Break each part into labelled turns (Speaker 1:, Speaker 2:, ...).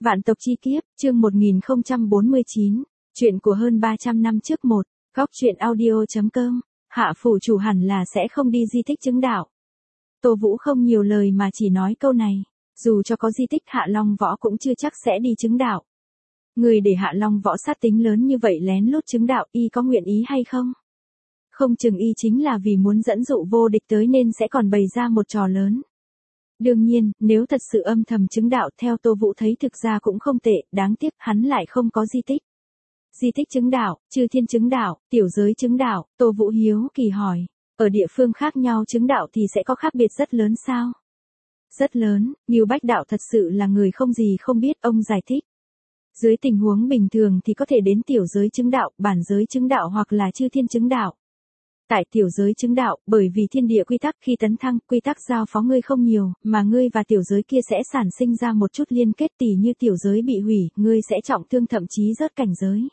Speaker 1: Vạn tộc chi kiếp, chương 1049, chuyện của hơn 300 năm trước một, góc truyện audio.com, Hạ phủ chủ hẳn là sẽ không đi di tích chứng đạo. Tô Vũ không nhiều lời mà chỉ nói câu này, dù cho có di tích Hạ Long Võ cũng chưa chắc sẽ đi chứng đạo. Người để Hạ Long Võ sát tính lớn như vậy lén lút chứng đạo, y có nguyện ý hay không? Không chừng y chính là vì muốn dẫn dụ vô địch tới nên sẽ còn bày ra một trò lớn. Đương nhiên, nếu thật sự âm thầm chứng đạo theo Tô Vũ thấy thực ra cũng không tệ, đáng tiếc hắn lại không có di tích. Di tích chứng đạo, chư thiên chứng đạo, tiểu giới chứng đạo, Tô Vũ hiếu kỳ hỏi, ở địa phương khác nhau chứng đạo thì sẽ có khác biệt rất lớn sao? Rất lớn, Ngưu Bách Đạo thật sự là người không gì không biết, ông giải thích. Dưới tình huống bình thường thì có thể đến tiểu giới chứng đạo, bản giới chứng đạo hoặc là chư thiên chứng đạo. Tại tiểu giới chứng đạo, bởi vì thiên địa quy tắc khi tấn thăng, quy tắc giao phó ngươi không nhiều, mà ngươi và tiểu giới kia sẽ sản sinh ra một chút liên kết, tỉ như tiểu giới bị hủy, ngươi sẽ trọng thương thậm chí rớt cảnh giới.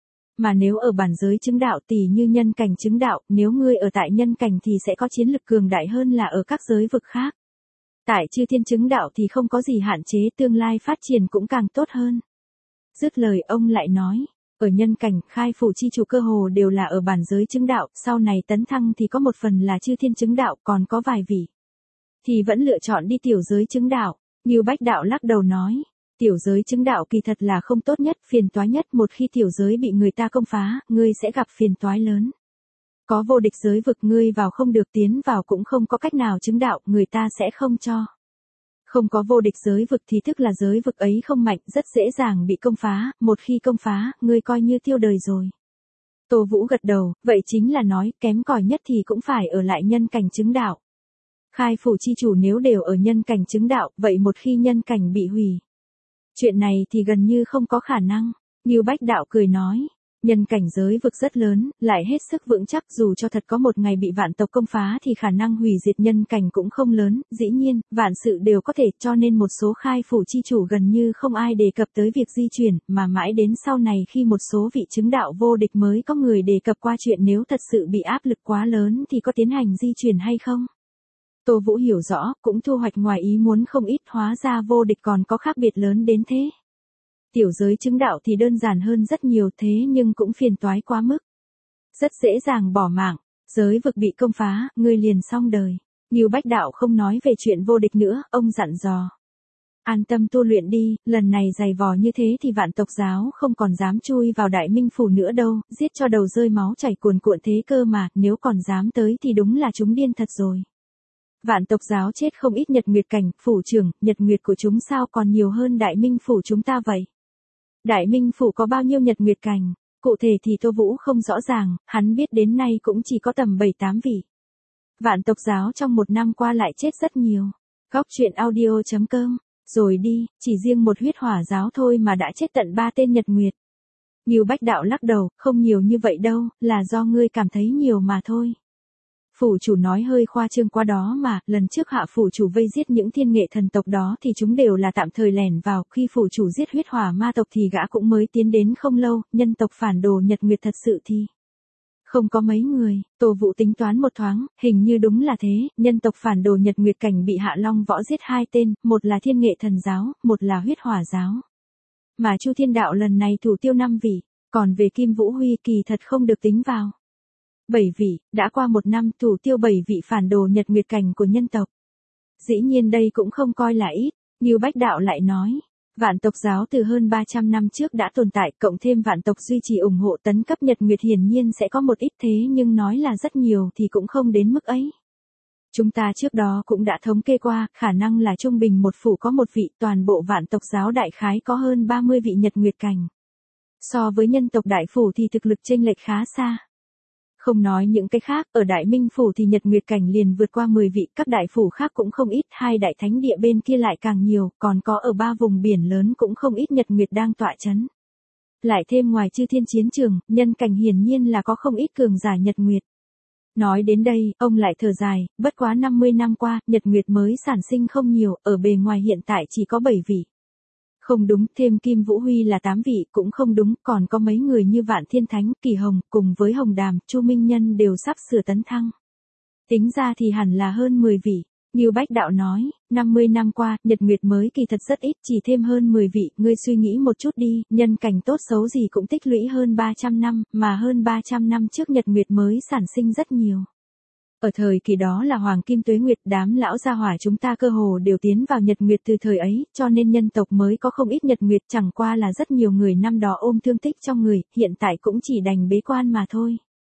Speaker 1: Mà nếu ở bản giới chứng đạo tỉ như nhân cảnh chứng đạo, nếu ngươi ở tại nhân cảnh thì sẽ có chiến lực cường đại hơn là ở các giới vực khác. Tại chư thiên chứng đạo thì không có gì hạn chế, tương lai phát triển cũng càng tốt hơn. Dứt lời ông lại nói. Ở nhân cảnh, khai phủ chi chủ cơ hồ đều là ở bản giới chứng đạo, sau này tấn thăng thì có một phần là chư thiên chứng đạo, còn có vài vị thì vẫn lựa chọn đi tiểu giới chứng đạo. Ngưu Bách Đạo lắc đầu nói, tiểu giới chứng đạo kỳ thật là không tốt nhất, phiền toái nhất, một khi tiểu giới bị người ta công phá, ngươi sẽ gặp phiền toái lớn. Có vô địch giới vực ngươi vào không được, tiến vào cũng không có cách nào chứng đạo, người ta sẽ không cho. Không có vô địch giới vực thì tức là giới vực ấy không mạnh, rất dễ dàng bị công phá, một khi công phá, ngươi coi như tiêu đời rồi. Tô Vũ gật đầu, vậy chính là nói, kém cỏi nhất thì cũng phải ở lại nhân cảnh chứng đạo. Khai phủ chi chủ nếu đều ở nhân cảnh chứng đạo, vậy một khi nhân cảnh bị hủy, chuyện này thì gần như không có khả năng. Ngưu Bách Đạo cười nói, nhân cảnh giới vực rất lớn, lại hết sức vững chắc, dù cho thật có một ngày bị vạn tộc công phá thì khả năng hủy diệt nhân cảnh cũng không lớn, dĩ nhiên, vạn sự đều có thể, cho nên một số khai phủ chi chủ gần như không ai đề cập tới việc di chuyển, mà mãi đến sau này khi một số vị chứng đạo vô địch mới có người đề cập qua chuyện nếu thật sự bị áp lực quá lớn thì có tiến hành di chuyển hay không. Tô Vũ hiểu rõ, cũng thu hoạch ngoài ý muốn không ít, hóa ra vô địch còn có khác biệt lớn đến thế. Tiểu giới chứng đạo thì đơn giản hơn rất nhiều, thế nhưng cũng phiền toái quá mức. Rất dễ dàng bỏ mạng, giới vực bị công phá, ngươi liền xong đời. Ngưu Bách Đạo không nói về chuyện vô địch nữa, ông dặn dò. An tâm tu luyện đi, lần này dày vò như thế thì vạn tộc giáo không còn dám chui vào Đại Minh Phủ nữa đâu, giết cho đầu rơi máu chảy cuồn cuộn thế cơ mà, nếu còn dám tới thì đúng là chúng điên thật rồi. Vạn tộc giáo chết không ít nhật nguyệt cảnh, phủ trưởng, nhật nguyệt của chúng sao còn nhiều hơn Đại Minh Phủ chúng ta vậy? Đại Minh Phủ có bao nhiêu nhật nguyệt cảnh? Cụ thể thì Tô Vũ không rõ ràng, hắn biết đến nay cũng chỉ có tầm 7-8 vị. Vạn tộc giáo trong một năm qua lại chết rất nhiều. Góc truyện audio.com, rồi đi, chỉ riêng một huyết hỏa giáo thôi mà đã chết tận 3 tên nhật nguyệt. Ngưu Bách Đạo lắc đầu, không nhiều như vậy đâu, là do ngươi cảm thấy nhiều mà thôi. Phủ chủ nói hơi khoa trương quá đó mà, lần trước Hạ phủ chủ vây giết những thiên nghệ thần tộc đó thì chúng đều là tạm thời lẻn vào, khi phủ chủ giết huyết hỏa ma tộc thì gã cũng mới tiến đến không lâu, nhân tộc phản đồ nhật nguyệt thật sự thì không có mấy người. Tô Vũ tính toán một thoáng, hình như đúng là thế, nhân tộc phản đồ nhật nguyệt cảnh bị Hạ Long Võ giết 2 tên, một là thiên nghệ thần giáo, một là huyết hỏa giáo. Mà Chu Thiên Đạo lần này thủ tiêu 5 vị, còn về Kim Vũ Huy kỳ thật không được tính vào. 7 vị, đã qua một năm thủ tiêu 7 vị phản đồ nhật nguyệt cảnh của nhân tộc. Dĩ nhiên đây cũng không coi là ít, Ngưu Bách Đạo lại nói, vạn tộc giáo từ hơn 300 năm trước đã tồn tại, cộng thêm vạn tộc duy trì ủng hộ tấn cấp nhật nguyệt hiển nhiên sẽ có một ít, thế nhưng nói là rất nhiều thì cũng không đến mức ấy. Chúng ta trước đó cũng đã thống kê qua, khả năng là trung bình một phủ có một vị, toàn bộ vạn tộc giáo đại khái có hơn 30 vị nhật nguyệt cảnh. So với nhân tộc đại phủ thì thực lực chênh lệch khá xa. Không nói những cái khác, ở Đại Minh Phủ thì nhật nguyệt cảnh liền vượt qua 10 vị, các đại phủ khác cũng không ít, 2 đại thánh địa bên kia lại càng nhiều, còn có ở 3 vùng biển lớn cũng không ít nhật nguyệt đang tọa chấn. Lại thêm ngoài chư thiên chiến trường, nhân cảnh hiển nhiên là có không ít cường giả nhật nguyệt. Nói đến đây, ông lại thở dài, bất quá 50 năm qua, nhật nguyệt mới sản sinh không nhiều, ở bề ngoài hiện tại chỉ có 7 vị. Không đúng, thêm Kim Vũ Huy là 8 vị, cũng không đúng, còn có mấy người như Vạn Thiên Thánh, Kỳ Hồng, cùng với Hồng Đàm, Chu Minh Nhân đều sắp sửa tấn thăng. Tính ra thì hẳn là hơn 10 vị. Ngưu Bách Đạo nói, 50 năm qua, nhật nguyệt mới kỳ thật rất ít, chỉ thêm hơn 10 vị, ngươi suy nghĩ một chút đi, nhân cảnh tốt xấu gì cũng tích lũy hơn 300 năm, mà hơn 300 năm trước nhật nguyệt mới sản sinh rất nhiều. Ở thời kỳ đó là hoàng kim tuế nguyệt, đám lão gia hỏa chúng ta cơ hồ đều tiến vào nhật nguyệt từ thời ấy, cho nên nhân tộc mới có không ít nhật nguyệt, chẳng qua là rất nhiều người năm đó ôm thương tích trong người, hiện tại cũng chỉ đành bế quan mà thôi.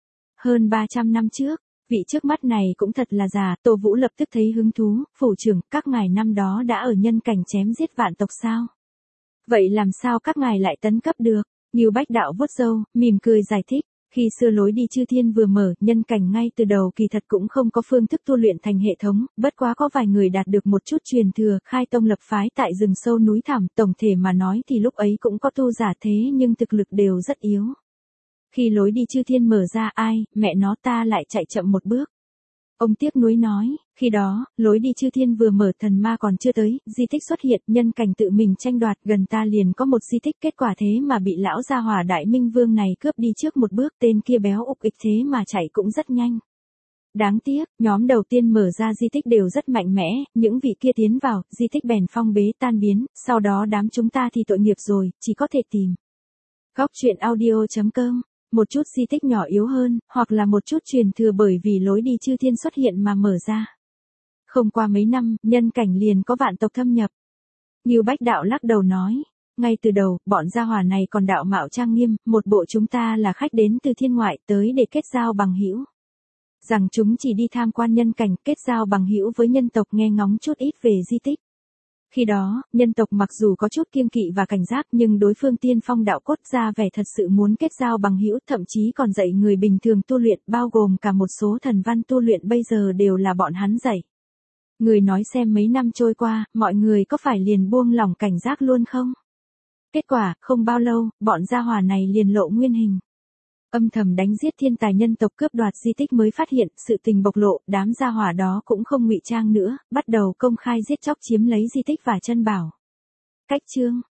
Speaker 1: Hơn 300 năm trước, vị trước mắt này cũng thật là già, Tô Vũ lập tức thấy hứng thú, phủ trưởng, các ngài năm đó đã ở nhân cảnh chém giết vạn tộc sao? Vậy làm sao các ngài lại tấn cấp được? Ngưu Bách Đạo vuốt râu, mỉm cười giải thích. Khi xưa lối đi chư thiên vừa mở, nhân cảnh ngay từ đầu kỳ thật cũng không có phương thức tu luyện thành hệ thống, bất quá có vài người đạt được một chút truyền thừa, khai tông lập phái tại rừng sâu núi thẳm, tổng thể mà nói thì lúc ấy cũng có tu giả thế nhưng thực lực đều rất yếu. Khi lối đi chư thiên mở ra ai, mẹ nó ta lại chạy chậm một bước. Ông tiếc nuối nói, khi đó, lối đi chư thiên vừa mở thần ma còn chưa tới, di tích xuất hiện, nhân cảnh tự mình tranh đoạt, gần ta liền có một di tích, kết quả thế mà bị lão gia hỏa đại minh vương này cướp đi trước một bước, tên kia béo ục ịch thế mà chạy cũng rất nhanh. Đáng tiếc, nhóm đầu tiên mở ra di tích đều rất mạnh mẽ, những vị kia tiến vào, di tích bèn phong bế tan biến, sau đó đám chúng ta thì tội nghiệp rồi, chỉ có thể tìm. Góc truyện audio.com. Một chút di tích nhỏ yếu hơn, hoặc là một chút truyền thừa bởi vì lối đi chư thiên xuất hiện mà mở ra. Không qua mấy năm, nhân cảnh liền có vạn tộc thâm nhập. Ngưu Bách Đạo lắc đầu nói, ngay từ đầu, bọn gia hỏa này còn đạo mạo trang nghiêm, một bộ chúng ta là khách đến từ thiên ngoại tới để kết giao bằng hữu. Rằng chúng chỉ đi tham quan nhân cảnh, kết giao bằng hữu với nhân tộc nghe ngóng chút ít về di tích. Khi đó, nhân tộc mặc dù có chút kiêng kỵ và cảnh giác nhưng đối phương tiên phong đạo cốt ra vẻ thật sự muốn kết giao bằng hữu, thậm chí còn dạy người bình thường tu luyện, bao gồm cả một số thần văn tu luyện bây giờ đều là bọn hắn dạy. Người nói xem mấy năm trôi qua, mọi người có phải liền buông lỏng cảnh giác luôn không? Kết quả, không bao lâu, bọn gia hỏa này liền lộ nguyên hình. Âm thầm đánh giết thiên tài nhân tộc, cướp đoạt di tích mới phát hiện, sự tình bộc lộ, đám gia hỏa đó cũng không ngụy trang nữa, bắt đầu công khai giết chóc chiếm lấy di tích và chân bảo. Cách chương